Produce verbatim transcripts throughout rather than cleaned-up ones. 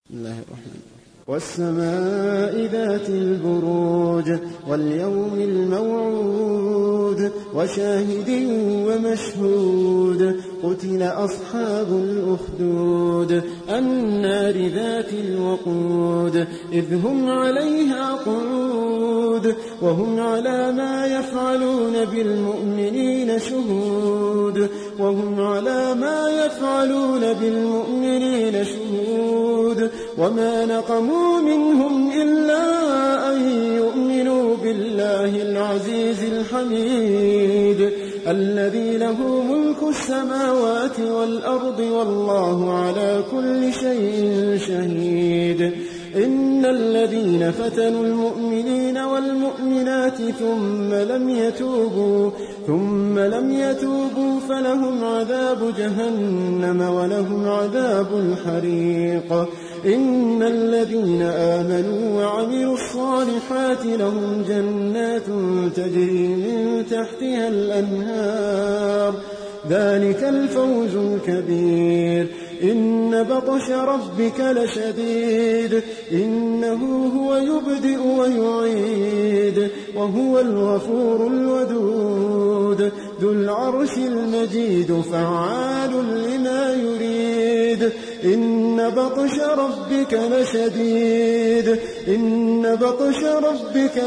بسم الله الرحمن الرحيم. والسماء ذات البروج واليوم الموعود وشاهد ومشهود قتل أصحاب الأخدود النار ذات الوقود إذ هم عليها قعود وهم على ما يفعلون بالمؤمنين شهود وهم على ما يفعلون بالمؤمنين شهود وما نقموا منهم إلا أن يؤمنوا بالله العزيز الحميد الذي له ملك السماوات والأرض والله على كل شيء شهيد إن الذين فتنوا المؤمنين والمؤمنات ثم لم يتوبوا ثم لم يتوبوا فلهم عذاب جهنم ولهم عذاب الحريق إن الذين آمنوا وعملوا الصالحات لهم جنات تجري من تحتها الأنهار ذلك الفوز الكبير إن بطش ربك لشديد إنه هو يبدئ ويعيد وهو الغفور الودود ذو العرش المجيد فعال لما يريد إن بطش ربك لشديد إن بطش ربك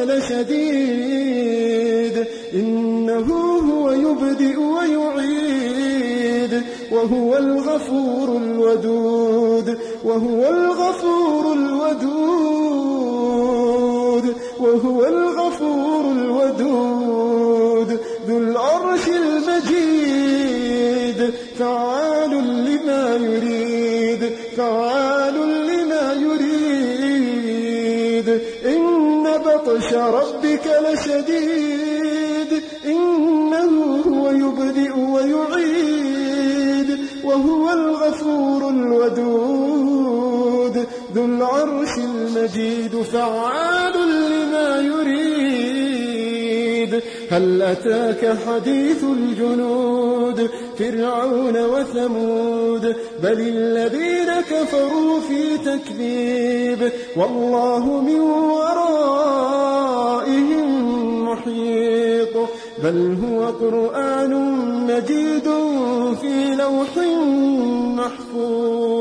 لشديد إنه هو يبدئ ويعيد وهو الغفور الودود وهو الغفور الودود وهو الغفور الودود ذو العرش المجيد فعال لما يريد فعال لما يريد إن بطش ربك لشديد إنه هو يبدئ ويعيد وهو الغفور الودود ذو العرش المجيد فعال لما يريد هل أتاك حديث الجنود فرعون وثمود بل الذين كفروا في تكذيب والله من ورائهم محيط بل هو قرآن مجيد في لوح محفوظ.